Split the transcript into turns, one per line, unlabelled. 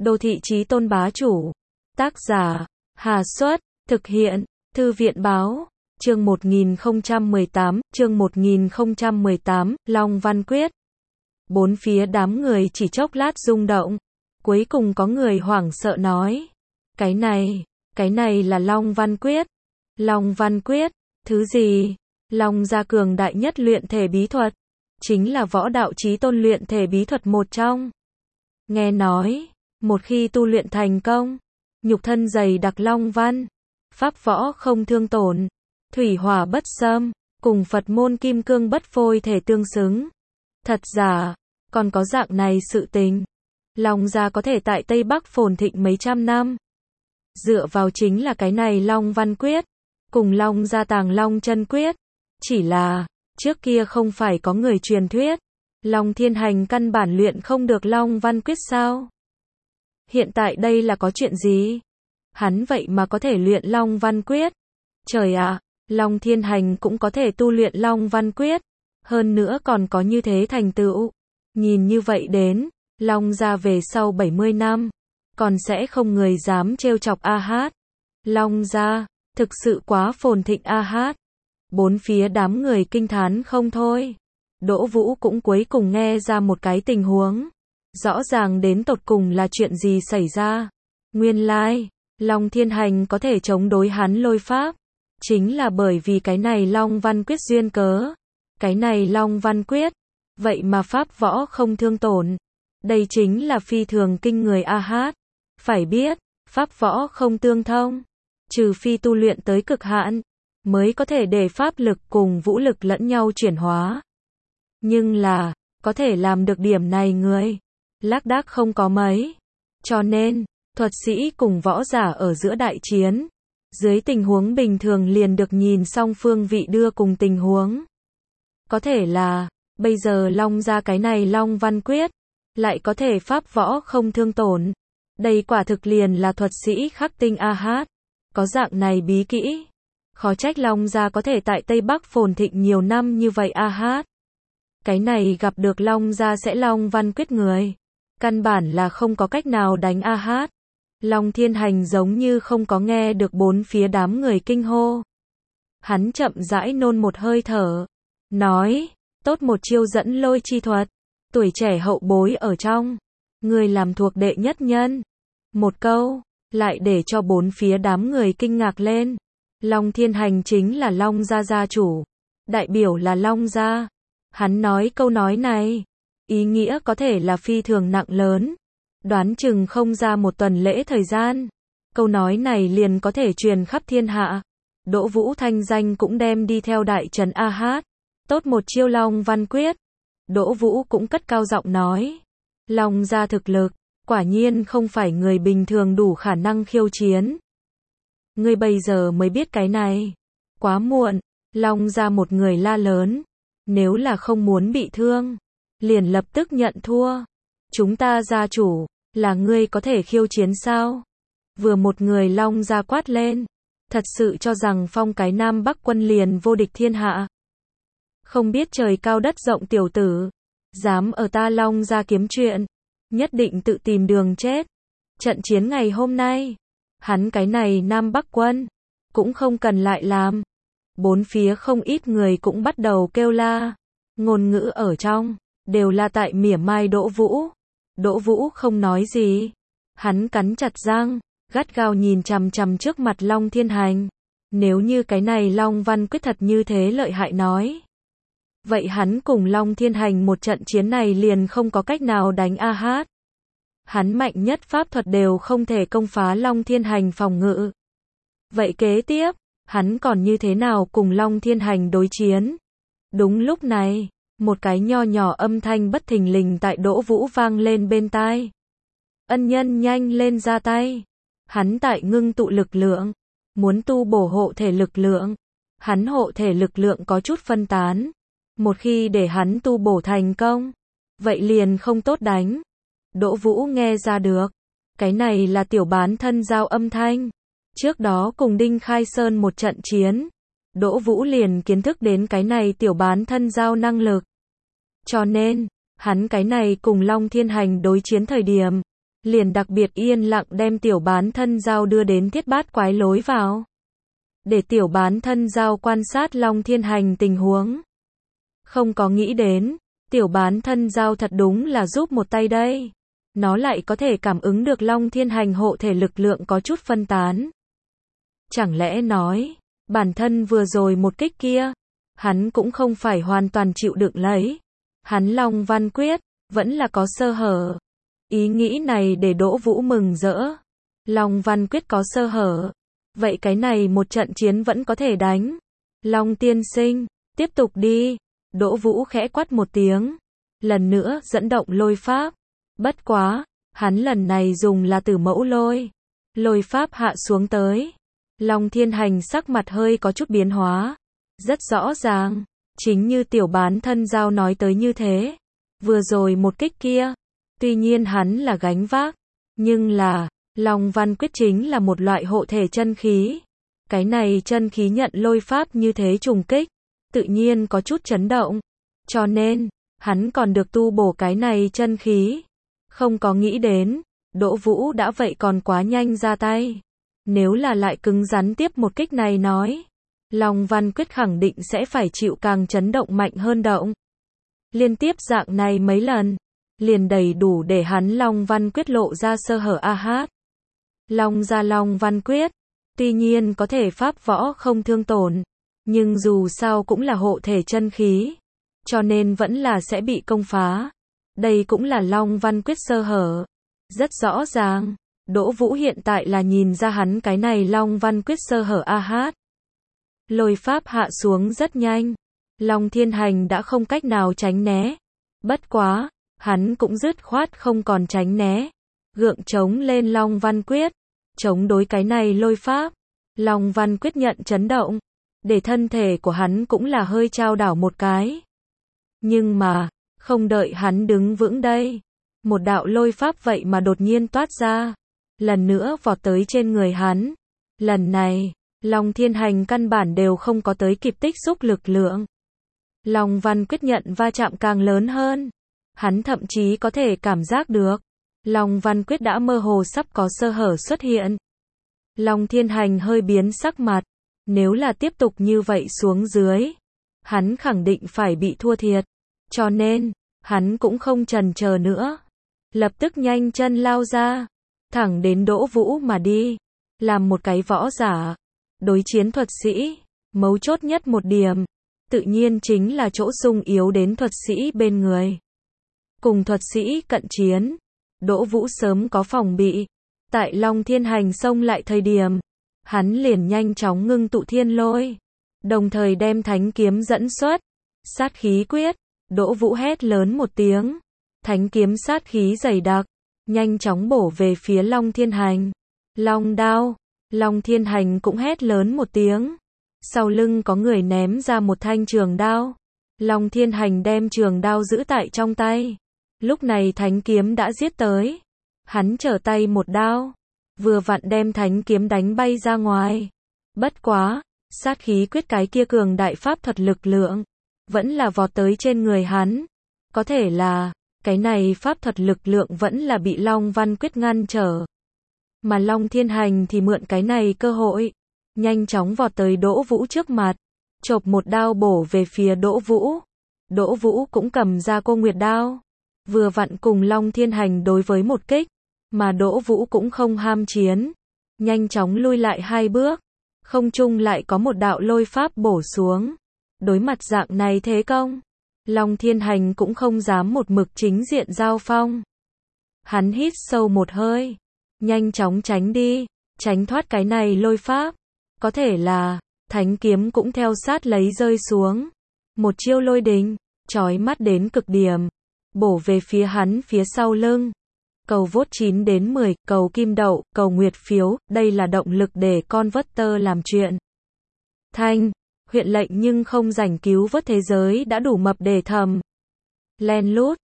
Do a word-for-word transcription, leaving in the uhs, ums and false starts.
Đô thị chí tôn bá chủ. Tác giả, Hà Xuất, thực hiện, Thư viện Báo, chương một nghìn không trăm mười tám, chương một nghìn không trăm mười tám, Long Văn Quyết. Bốn phía đám người chỉ chốc lát rung động, cuối cùng có người hoảng sợ nói. Cái này, cái này là Long Văn Quyết. Long Văn Quyết, thứ gì? Long gia cường đại nhất luyện thể bí thuật, chính là võ đạo chí tôn luyện thể bí thuật một trong. Nghe nói, một khi tu luyện thành công, nhục thân dày đặc long văn, pháp võ không thương tổn, thủy hỏa bất xâm, cùng Phật môn kim cương bất phôi thể tương xứng. Thật giả, còn có dạng này sự tình. Long gia có thể tại Tây Bắc phồn thịnh mấy trăm năm. Dựa vào chính là cái này Long Văn Quyết, cùng Long gia tàng Long Chân Quyết. Chỉ là, trước kia không phải có người truyền thuyết, Long Thiên Hành căn bản luyện không được Long Văn Quyết sao? Hiện tại đây là có chuyện gì? Hắn vậy mà có thể luyện Long Văn Quyết. Trời ạ, Long Thiên Hành cũng có thể tu luyện Long Văn Quyết. Hơn nữa còn có như thế thành tựu. Nhìn như vậy đến, Long gia về sau bảy mươi năm, còn sẽ không người dám trêu chọc A Hát. Long gia, thực sự quá phồn thịnh A Hát. Bốn phía đám người kinh thán không thôi. Đỗ Vũ cũng cuối cùng nghe ra một cái tình huống. Rõ ràng đến tột cùng là chuyện gì xảy ra. Nguyên lai, Long Thiên Hành có thể chống đối hắn lôi pháp. Chính là bởi vì cái này Long Văn Quyết duyên cớ. Cái này Long Văn Quyết. Vậy mà pháp võ không thương tổn. Đây chính là phi thường kinh người A Hát. Phải biết, pháp võ không tương thông. Trừ phi tu luyện tới cực hạn, mới có thể để pháp lực cùng vũ lực lẫn nhau chuyển hóa. Nhưng là, có thể làm được điểm này người, lác đác không có mấy. Cho nên, thuật sĩ cùng võ giả ở giữa đại chiến, dưới tình huống bình thường liền được nhìn song phương vị đưa cùng tình huống. Có thể là, bây giờ Long gia cái này Long Văn Quyết, lại có thể pháp võ không thương tổn. Đây quả thực liền là thuật sĩ khắc tinh A Hát. Có dạng này bí kỹ. Khó trách Long gia có thể tại Tây Bắc phồn thịnh nhiều năm như vậy A Hát. Cái này gặp được Long gia sẽ Long Văn Quyết người. Căn bản là không có cách nào đánh A Hát. Long Thiên Hành giống như không có nghe được bốn phía đám người kinh hô. Hắn chậm rãi nôn một hơi thở. Nói, tốt một chiêu dẫn lôi chi thuật. Tuổi trẻ hậu bối ở trong. Người làm thuộc đệ nhất nhân. Một câu, lại để cho bốn phía đám người kinh ngạc lên. Long Thiên Hành chính là Long gia gia chủ. Đại biểu là Long gia. Hắn nói câu nói này, ý nghĩa có thể là phi thường nặng lớn. Đoán chừng không ra một tuần lễ thời gian. Câu nói này liền có thể truyền khắp thiên hạ. Đỗ Vũ thanh danh cũng đem đi theo đại trần A Hát. Tốt một chiêu Long Văn Quyết. Đỗ Vũ cũng cất cao giọng nói. Long gia thực lực, quả nhiên không phải người bình thường đủ khả năng khiêu chiến. Ngươi bây giờ mới biết cái này. Quá muộn, Long gia một người la lớn. Nếu là không muốn bị thương, liền lập tức nhận thua. Chúng ta gia chủ, là ngươi có thể khiêu chiến sao? Vừa một người Long gia quát lên. Thật sự cho rằng phong cái Nam Bắc quân liền vô địch thiên hạ. Không biết trời cao đất rộng tiểu tử. Dám ở ta Long gia kiếm chuyện. Nhất định tự tìm đường chết. Trận chiến ngày hôm nay, hắn cái này Nam Bắc quân, cũng không cần lại làm. Bốn phía không ít người cũng bắt đầu kêu la. Ngôn ngữ ở trong, đều là tại mỉa mai Đỗ Vũ. Đỗ Vũ không nói gì. Hắn cắn chặt răng, gắt gao nhìn chằm chằm trước mặt Long Thiên Hành. Nếu như cái này Long Văn Quyết thật như thế lợi hại nói. Vậy hắn cùng Long Thiên Hành một trận chiến này liền không có cách nào đánh A Hát. Hắn mạnh nhất pháp thuật đều không thể công phá Long Thiên Hành phòng ngự. Vậy kế tiếp, hắn còn như thế nào cùng Long Thiên Hành đối chiến? Đúng lúc này, một cái nho nhỏ âm thanh bất thình lình tại Đỗ Vũ vang lên bên tai. Ân nhân nhanh lên ra tay. Hắn tại ngưng tụ lực lượng, muốn tu bổ hộ thể lực lượng. Hắn hộ thể lực lượng có chút phân tán. Một khi để hắn tu bổ thành công, vậy liền không tốt đánh. Đỗ Vũ nghe ra được. Cái này là tiểu bán thân giao âm thanh. Trước đó cùng Đinh Khai Sơn một trận chiến. Đỗ Vũ liền kiến thức đến cái này tiểu bán thân giao năng lực. Cho nên, hắn cái này cùng Long Thiên Hành đối chiến thời điểm. liền đặc biệt yên lặng đem tiểu bán thân dao đưa đến thiết bát quái lối vào. Để tiểu bán thân dao quan sát Long Thiên Hành tình huống. Không có nghĩ đến, tiểu bán thân dao thật đúng là giúp một tay đây. Nó lại có thể cảm ứng được Long Thiên Hành hộ thể lực lượng có chút phân tán. Chẳng lẽ nói, bản thân vừa rồi một kích kia, hắn cũng không phải hoàn toàn chịu đựng lấy. Hắn Long Văn Quyết, vẫn là có sơ hở. Ý nghĩ này để Đỗ Vũ mừng rỡ. Long Văn Quyết có sơ hở. Vậy cái này một trận chiến vẫn có thể đánh. Long tiên sinh, tiếp tục đi. Đỗ Vũ khẽ quát một tiếng. Lần nữa dẫn động lôi pháp. Bất quá, hắn lần này dùng là Tử Mẫu Lôi. Lôi pháp hạ xuống tới. Long Thiên Hành sắc mặt hơi có chút biến hóa. Rất rõ ràng, chính như tiểu bán thân dao nói tới như thế. Vừa rồi một kích kia, tuy nhiên hắn là gánh vác, nhưng là, Long Văn Quyết chính là một loại hộ thể chân khí. Cái này chân khí nhận lôi pháp như thế trùng kích, tự nhiên có chút chấn động. Cho nên, hắn còn được tu bổ cái này chân khí. Không có nghĩ đến, Đỗ Vũ đã vậy còn quá nhanh ra tay. Nếu là lại cứng rắn tiếp một kích này nói, Long Văn Quyết khẳng định sẽ phải chịu càng chấn động mạnh hơn động. Liên tiếp dạng này mấy lần, liền đầy đủ để hắn Long Văn Quyết lộ ra sơ hở a hát. Long ra Long Văn Quyết, tuy nhiên có thể pháp võ không thương tổn, nhưng dù sao cũng là hộ thể chân khí, cho nên vẫn là sẽ bị công phá. Đây cũng là Long Văn Quyết sơ hở. Rất rõ ràng, Đỗ Vũ hiện tại là nhìn ra hắn cái này Long Văn Quyết sơ hở a hát. Lôi pháp hạ xuống rất nhanh. Long Thiên Hành đã không cách nào tránh né. Bất quá, hắn cũng dứt khoát không còn tránh né. Gượng chống lên Long Văn Quyết. Chống đối cái này lôi pháp. Long Văn Quyết nhận chấn động. Để thân thể của hắn cũng là hơi trao đảo một cái. Nhưng mà, không đợi hắn đứng vững đây. Một đạo lôi pháp vậy mà đột nhiên toát ra. Lần nữa vọt tới trên người hắn. Lần này, Long Thiên Hành căn bản đều không có tới kịp tích xúc lực lượng. Long Văn Quyết nhận va chạm càng lớn hơn. Hắn thậm chí có thể cảm giác được. Long Văn Quyết đã mơ hồ sắp có sơ hở xuất hiện. Long Thiên Hành hơi biến sắc mặt. Nếu là tiếp tục như vậy xuống dưới, hắn khẳng định phải bị thua thiệt. Cho nên, hắn cũng không chần chờ nữa. Lập tức nhanh chân lao ra. Thẳng đến Đỗ Vũ mà đi. Làm một cái võ giả. Đối chiến thuật sĩ. Mấu chốt nhất một điểm. Tự nhiên chính là chỗ sung yếu đến thuật sĩ bên người. Cùng thuật sĩ cận chiến. Đỗ Vũ sớm có phòng bị. Tại Long Thiên Hành xông lại thời điểm. Hắn liền nhanh chóng ngưng tụ thiên lôi. Đồng thời đem thánh kiếm dẫn xuất. Sát khí quyết. Đỗ Vũ hét lớn một tiếng. Thánh kiếm sát khí dày đặc. Nhanh chóng bổ về phía Long Thiên Hành. Long đao. Long Thiên Hành cũng hét lớn một tiếng. Sau lưng có người ném ra một thanh trường đao. Long Thiên Hành đem trường đao giữ tại trong tay. Lúc này thánh kiếm đã giết tới. Hắn trở tay một đao. Vừa vặn đem thánh kiếm đánh bay ra ngoài. Bất quá, sát khí quyết cái kia cường đại pháp thuật lực lượng. Vẫn là vọt tới trên người hắn. Có thể là, cái này pháp thuật lực lượng vẫn là bị Long Văn Quyết ngăn trở. Mà Long Thiên Hành thì mượn cái này cơ hội. Nhanh chóng vọt tới Đỗ Vũ trước mặt. Chộp một đao bổ về phía Đỗ Vũ. Đỗ Vũ cũng cầm ra cô nguyệt đao. Vừa vặn cùng Long Thiên Hành đối với một kích. Mà Đỗ Vũ cũng không ham chiến. Nhanh chóng lui lại hai bước. Không trung lại có một đạo lôi pháp bổ xuống. Đối mặt dạng này thế công. Long Thiên Hành cũng không dám một mực chính diện giao phong. Hắn hít sâu một hơi. Nhanh chóng tránh đi. Tránh thoát cái này lôi pháp. Có thể là, thánh kiếm cũng theo sát lấy rơi xuống. Một chiêu lôi đình, chói mắt đến cực điểm. Bổ về phía hắn phía sau lưng. Cầu vote chín đến mười, cầu kim đậu, cầu nguyệt phiếu, đây là động lực để con vớt tơ làm chuyện. Thanh, huyện lệnh nhưng không rảnh cứu vớt thế giới đã đủ mập để thầm. Len lút,